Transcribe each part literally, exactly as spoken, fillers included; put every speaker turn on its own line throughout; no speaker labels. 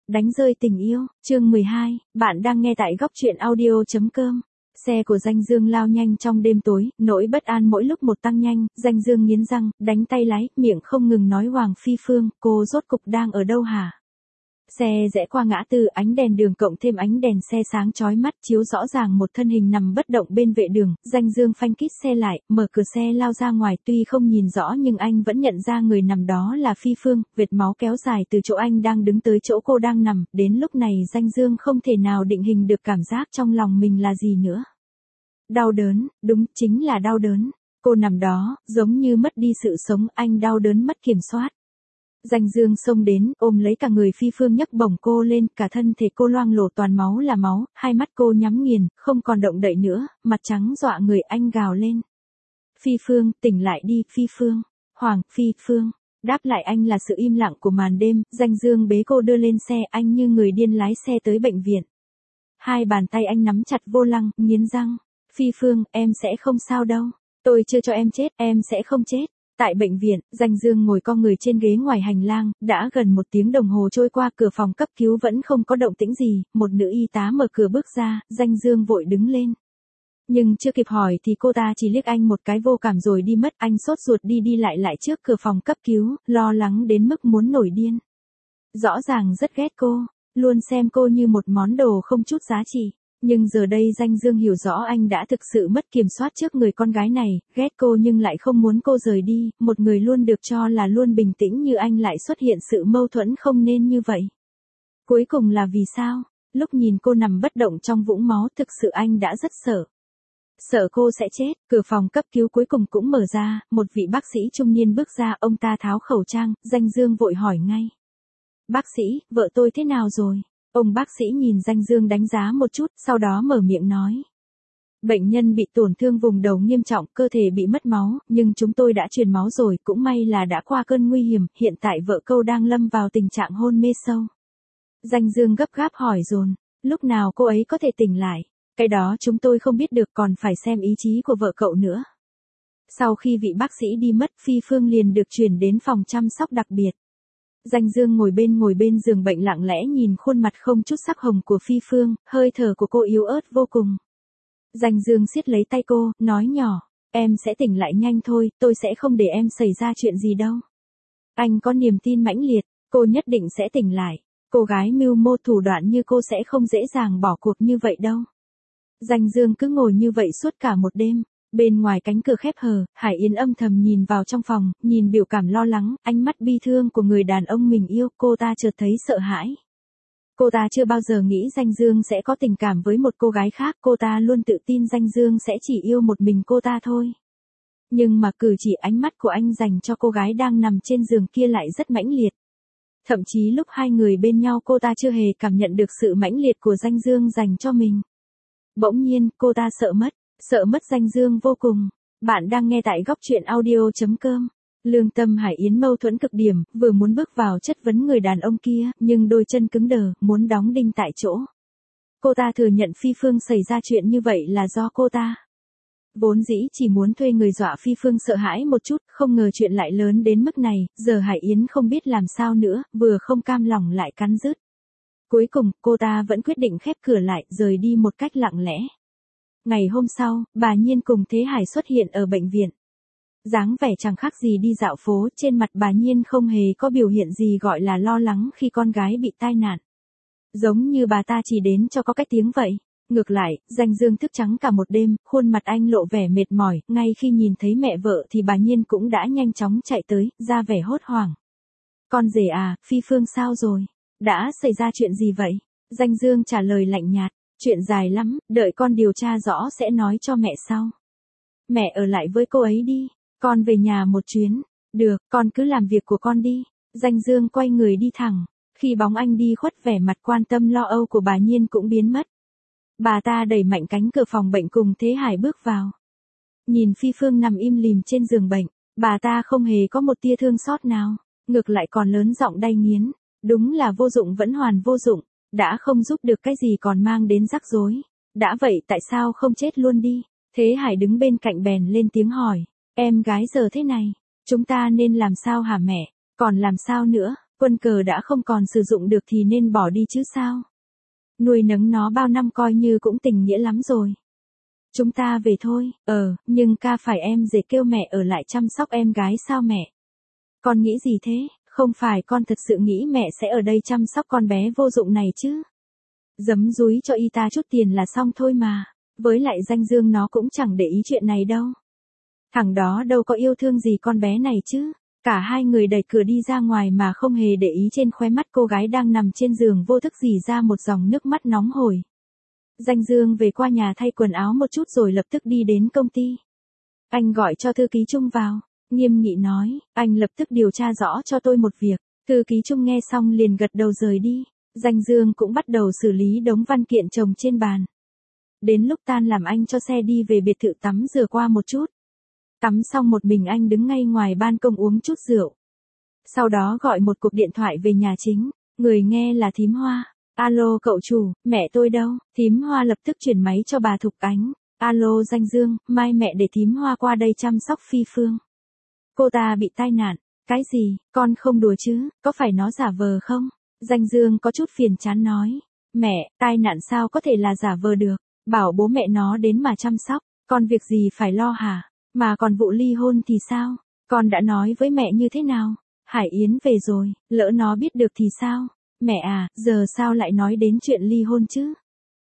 Đánh rơi tình yêu, chương mười hai, bạn đang nghe tại góc truyện audio.com. Xe của Danh Dương lao nhanh trong đêm tối, nỗi bất an mỗi lúc một tăng nhanh, Danh Dương nghiến răng, đánh tay lái, miệng không ngừng nói Hoàng Phi Phương, cô rốt cục đang ở đâu hả? Xe rẽ qua ngã tư, ánh đèn đường cộng thêm ánh đèn xe sáng chói mắt chiếu rõ ràng một thân hình nằm bất động bên vệ đường, Danh Dương phanh kít xe lại, mở cửa xe lao ra ngoài, tuy không nhìn rõ nhưng anh vẫn nhận ra người nằm đó là Phi Phương, vệt máu kéo dài từ chỗ anh đang đứng tới chỗ cô đang nằm, đến lúc này Danh Dương không thể nào định hình được cảm giác trong lòng mình là gì nữa. Đau đớn, đúng, chính là đau đớn. Cô nằm đó, giống như mất đi sự sống, anh đau đớn mất kiểm soát. Danh Dương xông đến, ôm lấy cả người Phi Phương nhấc bổng cô lên, cả thân thể cô loang lổ toàn máu là máu, hai mắt cô nhắm nghiền, không còn động đậy nữa, mặt trắng dọa người, anh gào lên. Phi Phương, tỉnh lại đi, Phi Phương. Hoàng, Phi Phương. Đáp lại anh là sự im lặng của màn đêm, Danh Dương bế cô đưa lên xe, anh như người điên lái xe tới bệnh viện. Hai bàn tay anh nắm chặt vô lăng, nghiến răng. Phi Phương, em sẽ không sao đâu. Tôi chưa cho em chết, em sẽ không chết. Tại bệnh viện, Danh Dương ngồi co người trên ghế ngoài hành lang, đã gần một tiếng đồng hồ trôi qua, cửa phòng cấp cứu vẫn không có động tĩnh gì, một nữ y tá mở cửa bước ra, Danh Dương vội đứng lên. Nhưng chưa kịp hỏi thì cô ta chỉ liếc anh một cái vô cảm rồi đi mất, anh sốt ruột đi đi lại lại trước cửa phòng cấp cứu, lo lắng đến mức muốn nổi điên. Rõ ràng rất ghét cô, luôn xem cô như một món đồ không chút giá trị. Nhưng giờ đây Danh Dương hiểu rõ anh đã thực sự mất kiểm soát trước người con gái này, ghét cô nhưng lại không muốn cô rời đi, một người luôn được cho là luôn bình tĩnh như anh lại xuất hiện sự mâu thuẫn không nên như vậy. Cuối cùng là vì sao? Lúc nhìn cô nằm bất động trong vũng máu thực sự anh đã rất sợ. Sợ cô sẽ chết, cửa phòng cấp cứu cuối cùng cũng mở ra, một vị bác sĩ trung niên bước ra, ông ta tháo khẩu trang, Danh Dương vội hỏi ngay. Bác sĩ, vợ tôi thế nào rồi? Ông bác sĩ nhìn Danh Dương đánh giá một chút, sau đó mở miệng nói. Bệnh nhân bị tổn thương vùng đầu nghiêm trọng, cơ thể bị mất máu, nhưng chúng tôi đã truyền máu rồi, cũng may là đã qua cơn nguy hiểm, hiện tại vợ cô đang lâm vào tình trạng hôn mê sâu. Danh Dương gấp gáp hỏi dồn, lúc nào cô ấy có thể tỉnh lại? Cái đó chúng tôi không biết được, còn phải xem ý chí của vợ cậu nữa. Sau khi vị bác sĩ đi mất, Phi Phương liền được chuyển đến phòng chăm sóc đặc biệt. Danh Dương ngồi bên ngồi bên giường bệnh lặng lẽ nhìn khuôn mặt không chút sắc hồng của Phi Phương, hơi thở của cô yếu ớt vô cùng. Danh Dương siết lấy tay cô, nói nhỏ, em sẽ tỉnh lại nhanh thôi, tôi sẽ không để em xảy ra chuyện gì đâu. Anh có niềm tin mãnh liệt, cô nhất định sẽ tỉnh lại, cô gái mưu mô thủ đoạn như cô sẽ không dễ dàng bỏ cuộc như vậy đâu. Danh Dương cứ ngồi như vậy suốt cả một đêm. Bên ngoài cánh cửa khép hờ, Hải Yến âm thầm nhìn vào trong phòng, nhìn biểu cảm lo lắng, ánh mắt bi thương của người đàn ông mình yêu, cô ta chợt thấy sợ hãi. Cô ta chưa bao giờ nghĩ Danh Dương sẽ có tình cảm với một cô gái khác, cô ta luôn tự tin Danh Dương sẽ chỉ yêu một mình cô ta thôi. Nhưng mà cử chỉ ánh mắt của anh dành cho cô gái đang nằm trên giường kia lại rất mãnh liệt. Thậm chí lúc hai người bên nhau cô ta chưa hề cảm nhận được sự mãnh liệt của Danh Dương dành cho mình. Bỗng nhiên, cô ta sợ mất. Sợ mất Danh Dương vô cùng. Bạn đang nghe tại góc truyện audio.com. Lương tâm Hải Yến mâu thuẫn cực điểm, vừa muốn bước vào chất vấn người đàn ông kia, nhưng đôi chân cứng đờ, muốn đóng đinh tại chỗ. Cô ta thừa nhận Phi Phương xảy ra chuyện như vậy là do cô ta. Vốn dĩ chỉ muốn thuê người dọa Phi Phương sợ hãi một chút, không ngờ chuyện lại lớn đến mức này, giờ Hải Yến không biết làm sao nữa, vừa không cam lòng lại cắn rứt. Cuối cùng, cô ta vẫn quyết định khép cửa lại, rời đi một cách lặng lẽ. Ngày hôm sau, bà Nhiên cùng Thế Hải xuất hiện ở bệnh viện. Dáng vẻ chẳng khác gì đi dạo phố, trên mặt bà Nhiên không hề có biểu hiện gì gọi là lo lắng khi con gái bị tai nạn. Giống như bà ta chỉ đến cho có cái tiếng vậy. Ngược lại, Danh Dương thức trắng cả một đêm, khuôn mặt anh lộ vẻ mệt mỏi, ngay khi nhìn thấy mẹ vợ thì bà Nhiên cũng đã nhanh chóng chạy tới, ra vẻ hốt hoảng. Con rể à, Phi Phương sao rồi? Đã xảy ra chuyện gì vậy? Danh Dương trả lời lạnh nhạt. Chuyện dài lắm, đợi con điều tra rõ sẽ nói cho mẹ sau. Mẹ ở lại với cô ấy đi, con về nhà một chuyến. Được, con cứ làm việc của con đi. Danh Dương quay người đi thẳng. Khi bóng anh đi khuất, vẻ mặt quan tâm lo âu của bà Nhiên cũng biến mất. Bà ta đẩy mạnh cánh cửa phòng bệnh cùng Thế Hải bước vào. Nhìn Phi Phương nằm im lìm trên giường bệnh, bà ta không hề có một tia thương xót nào, ngược lại còn lớn giọng đay nghiến. Đúng là vô dụng vẫn hoàn vô dụng. Đã không giúp được cái gì còn mang đến rắc rối. Đã vậy tại sao không chết luôn đi? Thế Hải đứng bên cạnh bèn lên tiếng hỏi. Em gái giờ thế này, chúng ta nên làm sao hả mẹ? Còn làm sao nữa? Quân cờ đã không còn sử dụng được thì nên bỏ đi chứ sao? Nuôi nấng nó bao năm coi như cũng tình nghĩa lắm rồi. Chúng ta về thôi, ờ, nhưng ca phải em dễ kêu mẹ ở lại chăm sóc em gái sao mẹ? Con nghĩ gì thế, không phải con thật sự nghĩ mẹ sẽ ở đây chăm sóc con bé vô dụng này chứ? Giấm dúi cho y ta chút tiền là xong thôi mà, với lại Danh Dương nó cũng chẳng để ý chuyện này đâu. Thằng đó đâu có yêu thương gì con bé này chứ. Cả hai người đẩy cửa đi ra ngoài mà không hề để ý trên khóe mắt cô gái đang nằm trên giường vô thức rỉ ra một dòng nước mắt nóng hổi. Danh Dương về qua nhà thay quần áo một chút rồi lập tức đi đến công ty. Anh gọi cho thư ký Trung vào, nghiêm nghị nói, anh lập tức điều tra rõ cho tôi một việc. Thư ký Trung nghe xong liền gật đầu rời đi. Danh Dương cũng bắt đầu xử lý đống văn kiện chồng trên bàn. Đến lúc tan làm anh cho xe đi về biệt thự tắm rửa qua một chút. Tắm xong một mình anh đứng ngay ngoài ban công uống chút rượu. Sau đó gọi một cuộc điện thoại về nhà chính, người nghe là thím Hoa. Alo cậu chủ, mẹ tôi đâu? Thím Hoa lập tức chuyển máy cho bà Thục Ánh. Alo Danh Dương, mai mẹ để thím Hoa qua đây chăm sóc Phi Phương. Cô ta bị tai nạn. Cái gì, con không đùa chứ, có phải nó giả vờ không? Danh Dương có chút phiền chán nói. Mẹ, tai nạn sao có thể là giả vờ được, bảo bố mẹ nó đến mà chăm sóc, con việc gì phải lo hả? Mà còn vụ ly hôn thì sao? Con đã nói với mẹ như thế nào? Hải Yến về rồi, lỡ nó biết được thì sao? Mẹ à, giờ sao lại nói đến chuyện ly hôn chứ?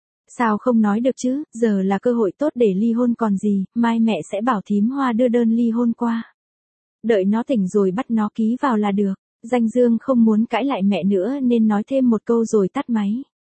Sao không nói được chứ, giờ là cơ hội tốt để ly hôn còn gì, mai mẹ sẽ bảo thím Hoa đưa đơn ly hôn qua. Đợi nó tỉnh rồi bắt nó ký vào là được. Danh Dương không muốn cãi lại mẹ nữa nên nói thêm một câu rồi tắt máy.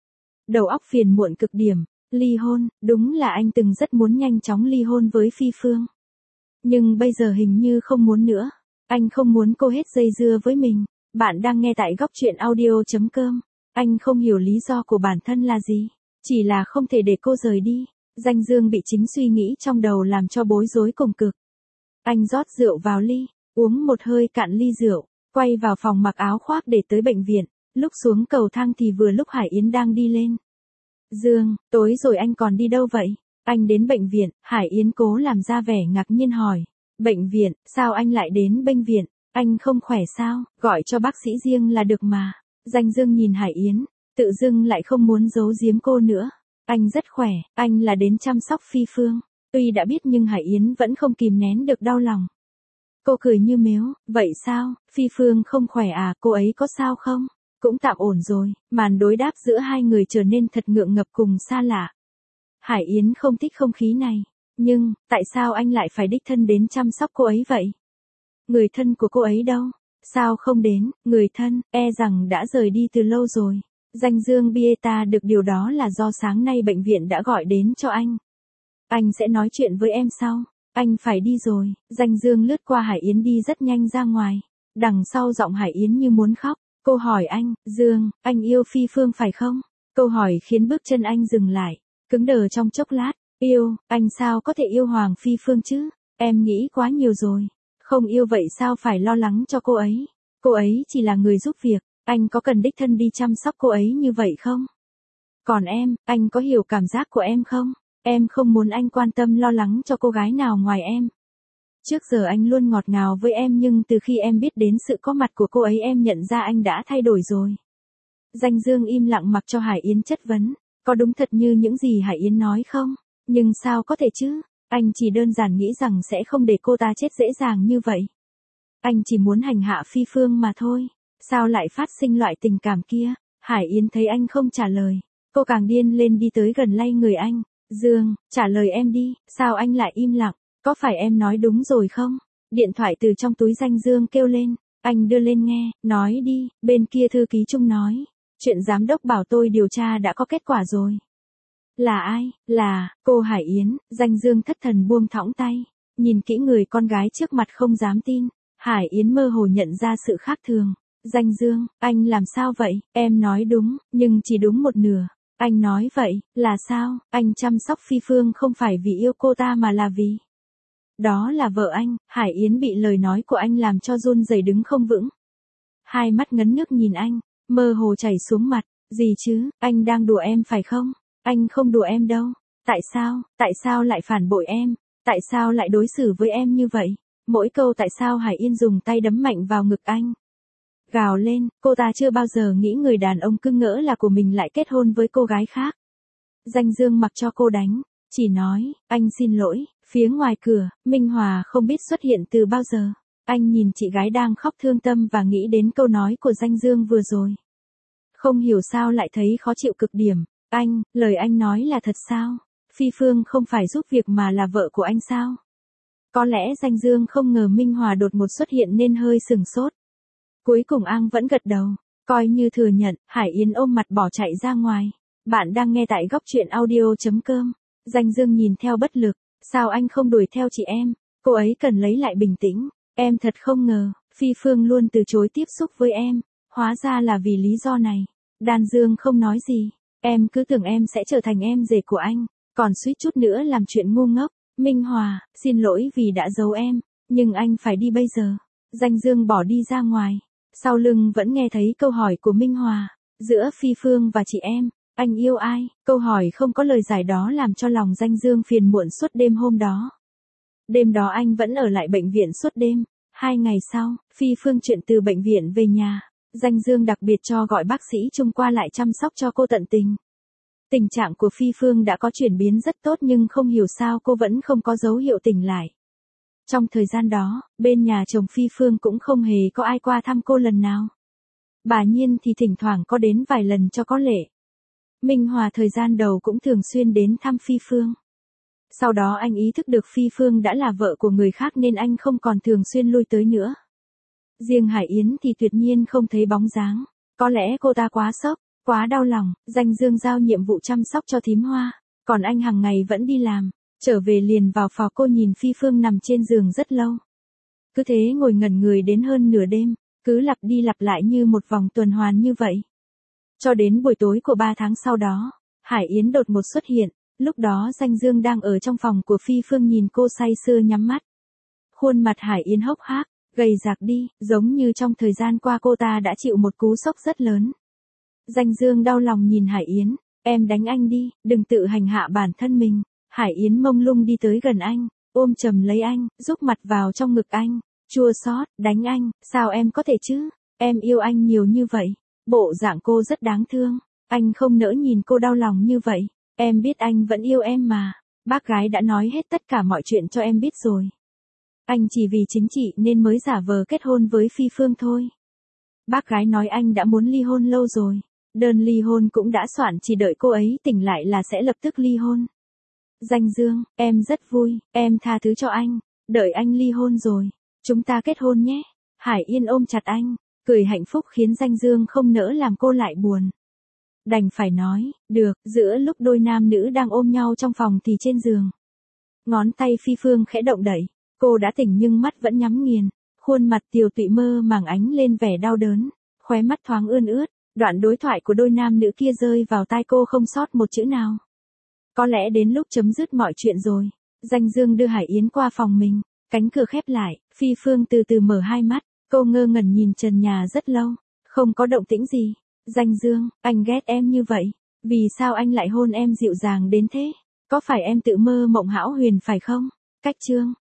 Đầu óc phiền muộn cực điểm, ly hôn, đúng là anh từng rất muốn nhanh chóng ly hôn với Phi Phương. Nhưng bây giờ hình như không muốn nữa. Anh không muốn cô hết dây dưa với mình. Bạn đang nghe tại góc truyện audio.com. Anh không hiểu lý do của bản thân là gì. Chỉ là không thể để cô rời đi. Danh Dương bị chính suy nghĩ trong đầu làm cho bối rối cùng cực. Anh rót rượu vào ly, uống một hơi cạn ly rượu, quay vào phòng mặc áo khoác để tới bệnh viện. Lúc xuống cầu thang thì vừa lúc Hải Yến đang đi lên. Dương, tối rồi anh còn đi đâu vậy? Anh đến bệnh viện, Hải Yến cố làm ra vẻ ngạc nhiên hỏi. Bệnh viện, sao anh lại đến bệnh viện? Anh không khỏe sao? Gọi cho bác sĩ riêng là được mà. Danh Dương nhìn Hải Yến, tự dưng lại không muốn giấu giếm cô nữa. Anh rất khỏe, anh là đến chăm sóc Phi Phương. Tuy đã biết nhưng Hải Yến vẫn không kìm nén được đau lòng. Cô cười như mếu, vậy sao, Phi Phương không khỏe à, cô ấy có sao không? Cũng tạm ổn rồi, màn đối đáp giữa hai người trở nên thật ngượng ngập cùng xa lạ. Hải Yến không thích không khí này, nhưng, tại sao anh lại phải đích thân đến chăm sóc cô ấy vậy? Người thân của cô ấy đâu? Sao không đến, người thân, e rằng đã rời đi từ lâu rồi. Danh Dương Bieta được điều đó là do sáng nay bệnh viện đã gọi đến cho anh. Anh sẽ nói chuyện với em sau. Anh phải đi rồi. Danh Dương lướt qua Hải Yến đi rất nhanh ra ngoài. Đằng sau giọng Hải Yến như muốn khóc. Cô hỏi anh, Dương, anh yêu Phi Phương phải không? Câu hỏi khiến bước chân anh dừng lại, cứng đờ trong chốc lát. Yêu, anh sao có thể yêu Hoàng Phi Phương chứ? Em nghĩ quá nhiều rồi. Không yêu vậy sao phải lo lắng cho cô ấy? Cô ấy chỉ là người giúp việc. Anh có cần đích thân đi chăm sóc cô ấy như vậy không? Còn em, anh có hiểu cảm giác của em không? Em không muốn anh quan tâm lo lắng cho cô gái nào ngoài em. Trước giờ anh luôn ngọt ngào với em nhưng từ khi em biết đến sự có mặt của cô ấy em nhận ra anh đã thay đổi rồi. Danh Dương im lặng mặc cho Hải Yến chất vấn. Có đúng thật như những gì Hải Yến nói không? Nhưng sao có thể chứ? Anh chỉ đơn giản nghĩ rằng sẽ không để cô ta chết dễ dàng như vậy. Anh chỉ muốn hành hạ Phi Phương mà thôi. Sao lại phát sinh loại tình cảm kia? Hải Yến thấy anh không trả lời. Cô càng điên lên đi tới gần lay người anh. Dương, trả lời em đi, sao anh lại im lặng? Có phải em nói đúng rồi không? Điện thoại từ trong túi Danh Dương kêu lên. Anh đưa lên nghe, nói đi, bên kia thư ký Trung nói. Chuyện giám đốc bảo tôi điều tra đã có kết quả rồi. Là ai? Là, cô Hải Yến. Danh Dương thất thần buông thõng tay. Nhìn kỹ người con gái trước mặt không dám tin. Hải Yến mơ hồ nhận ra sự khác thường. Danh Dương, anh làm sao vậy? Em nói đúng, nhưng chỉ đúng một nửa. Anh nói vậy, là sao? Anh chăm sóc Phi Phương không phải vì yêu cô ta mà là vì... Đó là vợ anh. Hải Yến bị lời nói của anh làm cho run rẩy đứng không vững. Hai mắt ngấn nước nhìn anh, mơ hồ chảy xuống mặt. Gì chứ, anh đang đùa em phải không? Anh không đùa em đâu. Tại sao, tại sao lại phản bội em? Tại sao lại đối xử với em như vậy? Mỗi câu tại sao Hải Yên dùng tay đấm mạnh vào ngực anh. Gào lên, cô ta chưa bao giờ nghĩ người đàn ông cưng ngỡ là của mình lại kết hôn với cô gái khác. Danh Dương mặc cho cô đánh, chỉ nói, anh xin lỗi. Phía ngoài cửa, Minh Hòa không biết xuất hiện từ bao giờ. Anh nhìn chị gái đang khóc thương tâm và nghĩ đến câu nói của Danh Dương vừa rồi. Không hiểu sao lại thấy khó chịu cực điểm. Anh, lời anh nói là thật sao? Phi Phương không phải giúp việc mà là vợ của anh sao? Có lẽ Danh Dương không ngờ Minh Hòa đột ngột xuất hiện nên hơi sừng sốt. Cuối cùng An vẫn gật đầu, coi như thừa nhận. Hải Yến ôm mặt bỏ chạy ra ngoài. Bạn đang nghe tại góc truyện audio chấm com. Danh Dương nhìn theo bất lực. Sao anh không đuổi theo chị em? Cô ấy cần lấy lại bình tĩnh. Em thật không ngờ, Phi Phương luôn từ chối tiếp xúc với em. Hóa ra là vì lý do này. Đan Dương không nói gì. Em cứ tưởng em sẽ trở thành em rể của anh. Còn suýt chút nữa làm chuyện ngu ngốc. Minh Hòa, xin lỗi vì đã giấu em. Nhưng anh phải đi bây giờ. Danh Dương bỏ đi ra ngoài. Sau lưng vẫn nghe thấy câu hỏi của Minh Hòa. Giữa Phi Phương và chị em, anh yêu ai? Câu hỏi không có lời giải đó làm cho lòng Danh Dương phiền muộn suốt đêm hôm đó. Đêm đó anh vẫn ở lại bệnh viện suốt đêm. Hai ngày sau, Phi Phương chuyển từ bệnh viện về nhà. Danh Dương đặc biệt cho gọi bác sĩ Trung qua lại chăm sóc cho cô tận tình. Tình trạng của Phi Phương đã có chuyển biến rất tốt nhưng không hiểu sao cô vẫn không có dấu hiệu tỉnh lại. Trong thời gian đó, bên nhà chồng Phi Phương cũng không hề có ai qua thăm cô lần nào. Bà Nhiên thì thỉnh thoảng có đến vài lần cho có lệ. Minh Hòa thời gian đầu cũng thường xuyên đến thăm Phi Phương. Sau đó anh ý thức được Phi Phương đã là vợ của người khác nên anh không còn thường xuyên lui tới nữa. Riêng Hải Yến thì tuyệt nhiên không thấy bóng dáng. Có lẽ cô ta quá sốc, quá đau lòng. Danh Dương giao nhiệm vụ chăm sóc cho thím Hoa. Còn anh hàng ngày vẫn đi làm. Trở về liền vào phòng cô nhìn Phi Phương nằm trên giường rất lâu. Cứ thế ngồi ngẩn người đến hơn nửa đêm. Cứ lặp đi lặp lại như một vòng tuần hoàn như vậy. Cho đến buổi tối của ba tháng sau đó, Hải Yến đột ngột xuất hiện. Lúc đó Danh Dương đang ở trong phòng của Phi Phương nhìn cô say sưa nhắm mắt. Khuôn mặt Hải Yến hốc hác, gầy rạc đi, giống như trong thời gian qua cô ta đã chịu một cú sốc rất lớn. Danh Dương đau lòng nhìn Hải Yến, em đánh anh đi, đừng tự hành hạ bản thân mình. Hải Yến mông lung đi tới gần anh, ôm chầm lấy anh, rúc mặt vào trong ngực anh, chua xót, đánh anh, sao em có thể chứ, em yêu anh nhiều như vậy. Bộ dạng cô rất đáng thương, anh không nỡ nhìn cô đau lòng như vậy. Em biết anh vẫn yêu em mà, bác gái đã nói hết tất cả mọi chuyện cho em biết rồi. Anh chỉ vì chính trị nên mới giả vờ kết hôn với Phi Phương thôi. Bác gái nói anh đã muốn ly hôn lâu rồi, đơn ly hôn cũng đã soạn chỉ đợi cô ấy tỉnh lại là sẽ lập tức ly hôn. Danh Dương, em rất vui, em tha thứ cho anh, đợi anh ly hôn rồi, chúng ta kết hôn nhé. Hải Yên ôm chặt anh, cười hạnh phúc khiến Danh Dương không nỡ làm cô lại buồn. Đành phải nói, được, giữa lúc đôi nam nữ đang ôm nhau trong phòng thì trên giường. Ngón tay Phi Phương khẽ động đẩy, cô đã tỉnh nhưng mắt vẫn nhắm nghiền, khuôn mặt tiều tụy mơ màng ánh lên vẻ đau đớn, khóe mắt thoáng ươn ướt, đoạn đối thoại của đôi nam nữ kia rơi vào tai cô không sót một chữ nào. Có lẽ đến lúc chấm dứt mọi chuyện rồi, Danh Dương đưa Hải Yến qua phòng mình, cánh cửa khép lại, Phi Phương từ từ mở hai mắt, cô ngơ ngẩn nhìn trần nhà rất lâu, không có động tĩnh gì. Danh Dương, anh ghét em như vậy, vì sao anh lại hôn em dịu dàng đến thế? Có phải em tự mơ mộng hão huyền phải không? Cách chương